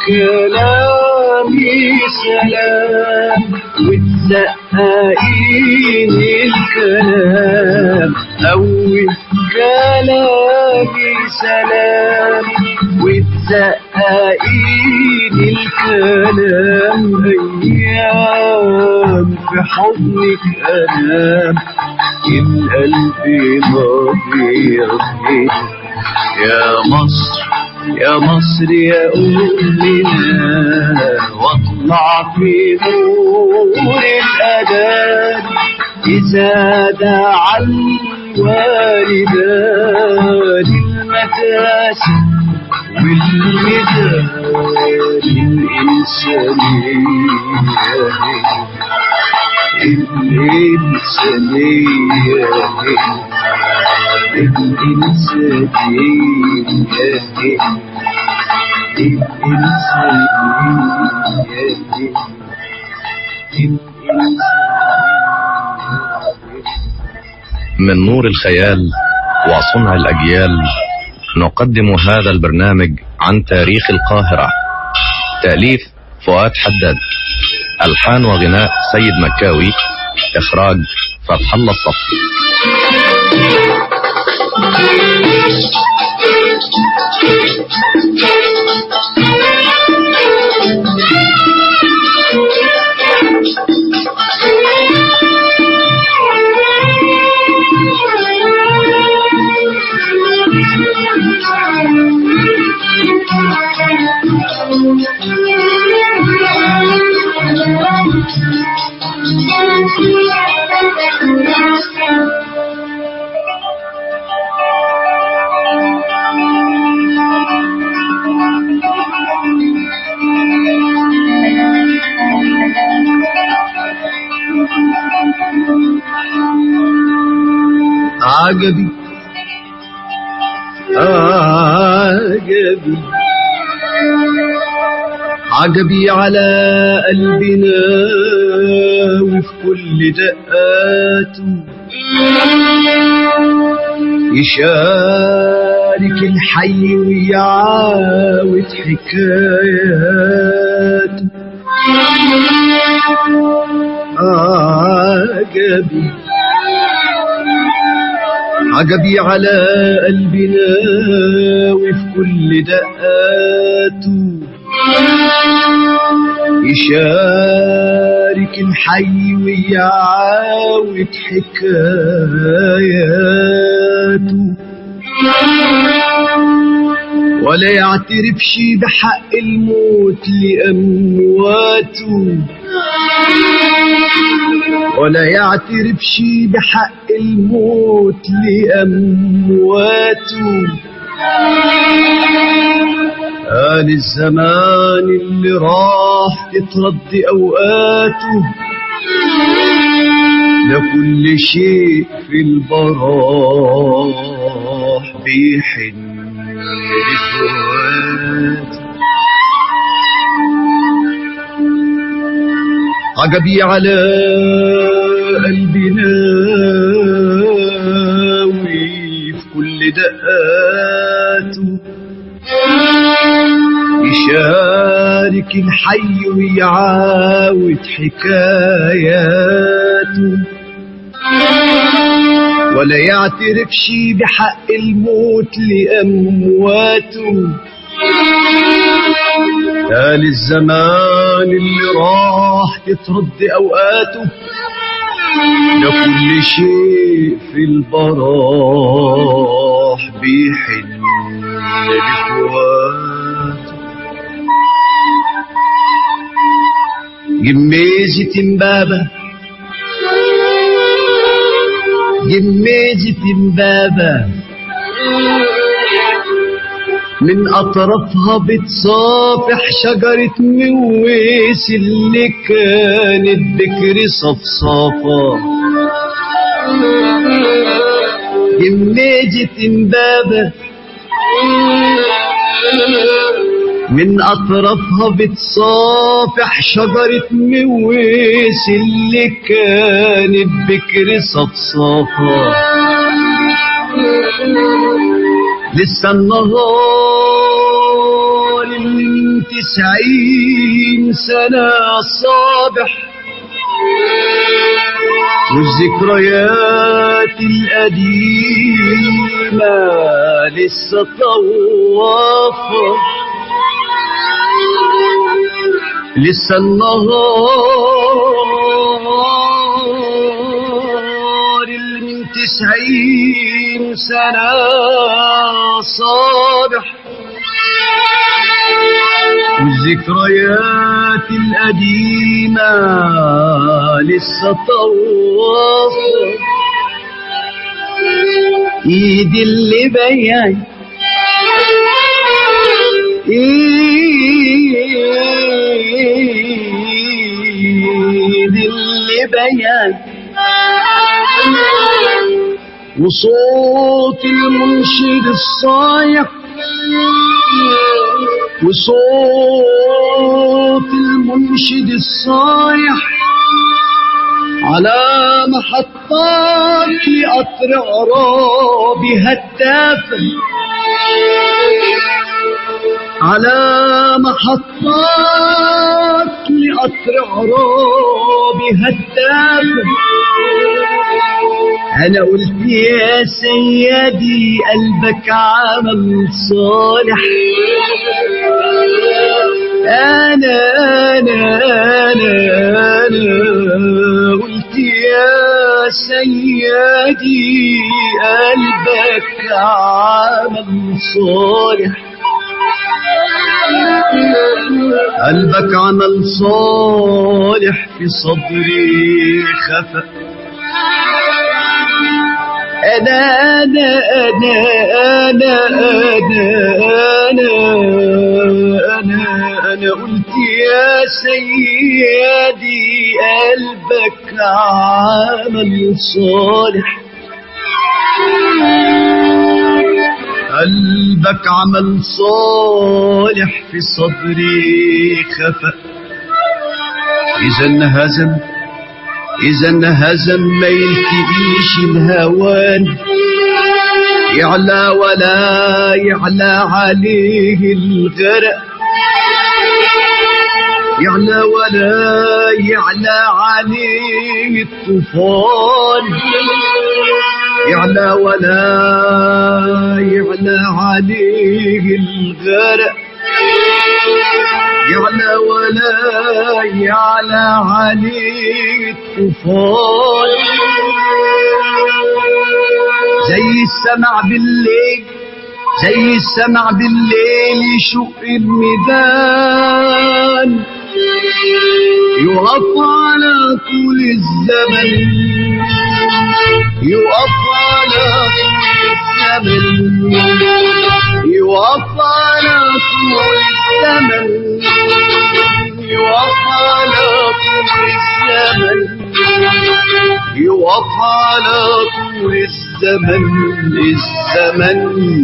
كلامي سلام وتزققيني الكلام أول كلامي سلام وتزققيني الكلام أيام في حضنك أنام القلب مضيق يا مصر يا مصر يا أمنا واطلع في نور الأذان إذا دعا الوالدان المدرسة والميدان الإنسانية من نور الخيال وصنع الأجيال نقدم هذا البرنامج عن تاريخ القاهرة. تأليف فؤاد حداد، ألحان وغناء سيد مكاوي، إخراج فتح الله الصفي. عجبي عجبي عجبي على قلبنا وفي كل دقاته يشارك الحي ويعاود حكاياته. عجبي عجبي على قلبنا وفي كل دقاته يشارك الحي ويعاود حكاياته ولا يعترفش بحق الموت لأمواته ولا يعترفش بحق الموت لأمواته. قال الزمان اللي راح تترد أوقاته لكل شيء في البراح بيحن لفواته. عجبي على قلبنا وفي كل دقاته يشارك الحي ويعاود حكاياته ولا يعترفش بحق الموت لأمواته. قال الزمان اللي راح تترد أوقاته لكل شيء في البراح بيحن لفواته. جميزة امبابة جميزة امبابة من أطرافها بتصافح شجرة مويس اللي كانت بكر صفصافة. جميزة امبابة من أطرافها بتصافح شجرة مويس اللي كانت بكر صفصافة. لسه النهار اللي من 90 سنة صابح، والذكريات القديمة لسه طوافة، لسه النهار اللي من 90 سنة صابح، والذكريات القديمة لسه طوافة. ايد اللي بيان، ايد اللي بيان، وصوت المنشد الصايح، وصوت المنشد الصايح على محطات لقطر عرابي هتافة، على محطات لقطر عرابي هتافة. أنا قلت يا سيدي قلبك عمل صالح، أنا قلت يا سيدي قلبك عمل صالح، قلبك عمل صالح في صدري خفق. أنا قلت يا سيدي قلبك عمل صالح، قلبك عمل صالح في صدري خفق. إذا انهزم ما يلتقيش الهوان، يعلى ولا يعلى عليه الغرق، يعلى ولا يعلى عليه الطوفان، يعلى ولا يعلى عليه الغرق، يعلى ولا يعلى عليه الطوفان. زي السمع بالليل، زي السمع بالليل يشق الميدان، يقف على طول الزمن، يقف على طول الزمن، يقف على طول الزمن، يقف على طول الزمن، يقف على طول الزمن. الزمن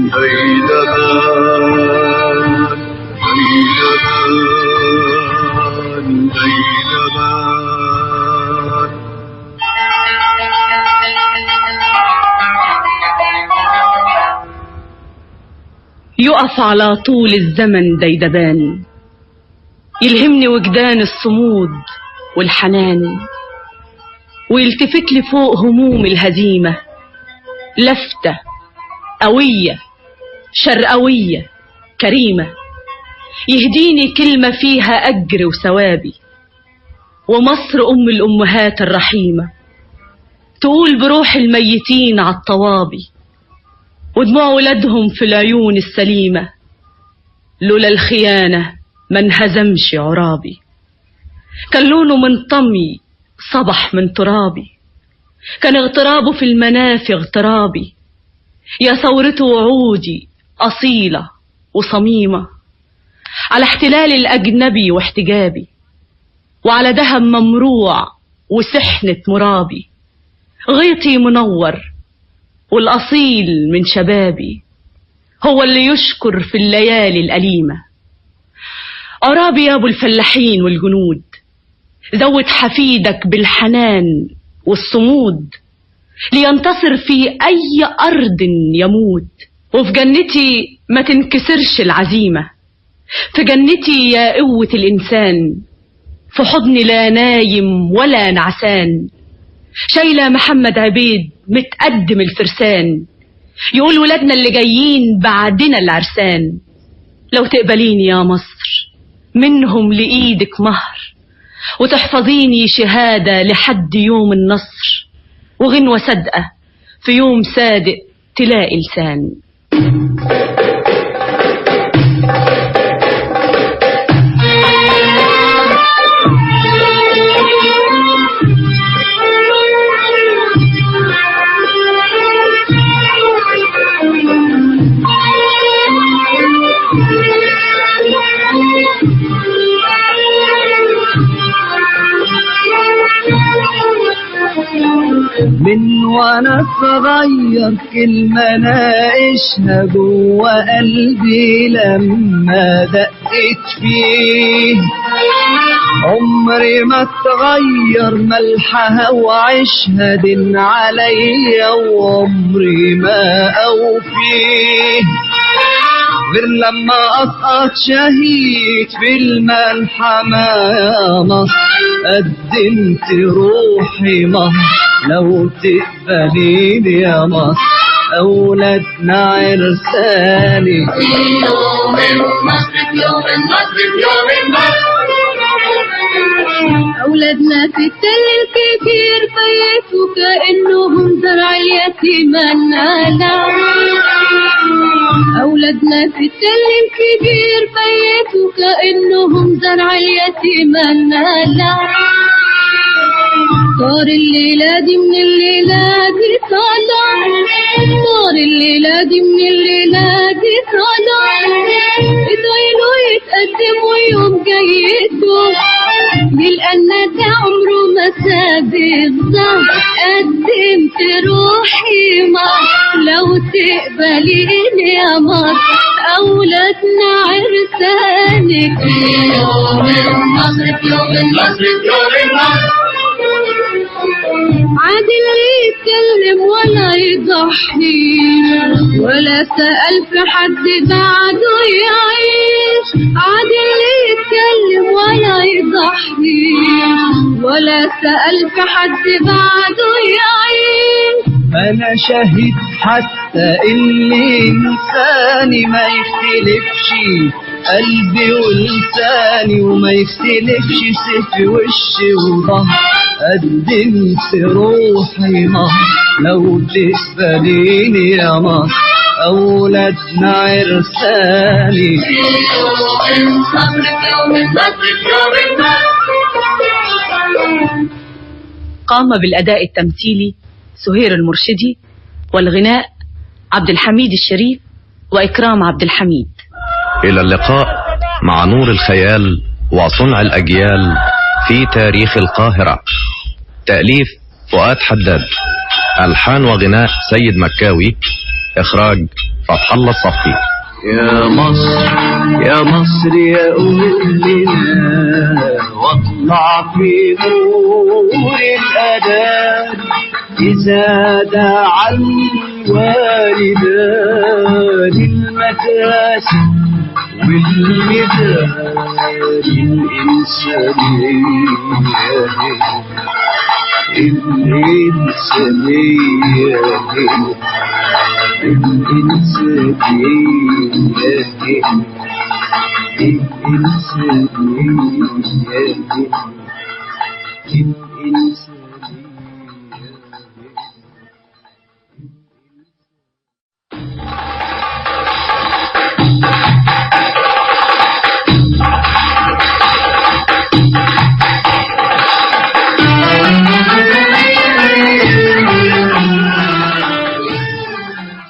هيدبان هيدبان هيدبان. يقف على طول الزمن ديدبان، يلهمني وجدان الصمود والحنان، ويلتفت لي فوق هموم الهزيمة لفتة قوية شرقوية كريمة، يهديني كلمة فيها أجر وثوابي. ومصر أم الأمهات الرحيمة تقول بروح الميتين عالطوابي، ودموع ولادهم في العيون السليمة، لولا الخيانة ما انهزمش عرابي. كان لونه من طمي صبح من ترابي، كان اغترابه في المناف اغترابي. يا ثورته وعودي أصيلة وصميمة على احتلال الأجنبي واحتجابي، وعلى دهب ممروع وسحنة مرابي. غيطي منور والأصيل من شبابي هو اللي يشكر في الليالي الأليمة. عرابي يا أبو الفلاحين والجنود، زود حفيدك بالحنان والصمود، لينتصر في أي أرض يموت، وفي جنتي ما تنكسرش العزيمة. في جنتي يا قوة الإنسان، في حضني لا نايم ولا نعسان، شايلة محمد عبيد متقدم الفرسان، يقول ولادنا اللي جايين بعدنا العرسان. لو تقبليني يا مصر منهم لإيدك مهر، وتحفظيني شهادة لحد يوم النصر، وغنوة صادقة في يوم صادق تلاقي لسان. من وانا صغير كلمة ناقشها جوا قلبي لما دقت فيه، عمري ما اتغير ملحها وعيشها دين عليا وعمري ما اوفيه، غير لما اسقط شهيد في الملحمة يا مصر قدمت روحي مهر. لو تقبليني يا مصر أولادنا عرساني، في يوم النصر في يوم النصر في يوم النصر. أولادنا في التل الكبير بيتوا كأنهم زرع اليتيم النالع، أولادنا في التل الكبير بيتوا كأنهم زرع اليتيم النالع. طار الليلة دي من الليلة دي طالع، طار الليلة دي من الليلة دي طالع، ادعيله يتقدم ويوم جايته يلقى ده عمره ما ساب الظهر. قدمت روحي مصر لو تقبليني يا مصر أولادنا عرسانك، في يوم النصر في يوم النصر في يوم النصر. عادل يتكلم ولا يضحي ولا سأل في حد بعده يعيش، عادل يتكلم ولا يضحي ولا سأل في حد بعده يعيش. أنا شهيد حتى اللي لساني ما يختلفش، قلبي ولساني وما يختلفش، سيفي وشي وظهر قدمت روحي مهر. لو تقبليني يا مصر أولادنا عرساني، في يوم النصر في يوم النصر في يوم النصر. قام بالأداء التمثيلي سهير المرشدي، والغناء عبد الحميد الشريف وإكرام عبد الحميد. إلى اللقاء مع نور الخيال وصنع الأجيال في تاريخ القاهرة. تأليف فؤاد حداد، ألحان وغناء سيد مكاوي، إخراج فتح الله الصفي. يا مصر يا مصر يا أمنا واطلع في نور الأذان، إذا دعا الوالدان المكاسب والمداد الإنسانية الإنسانية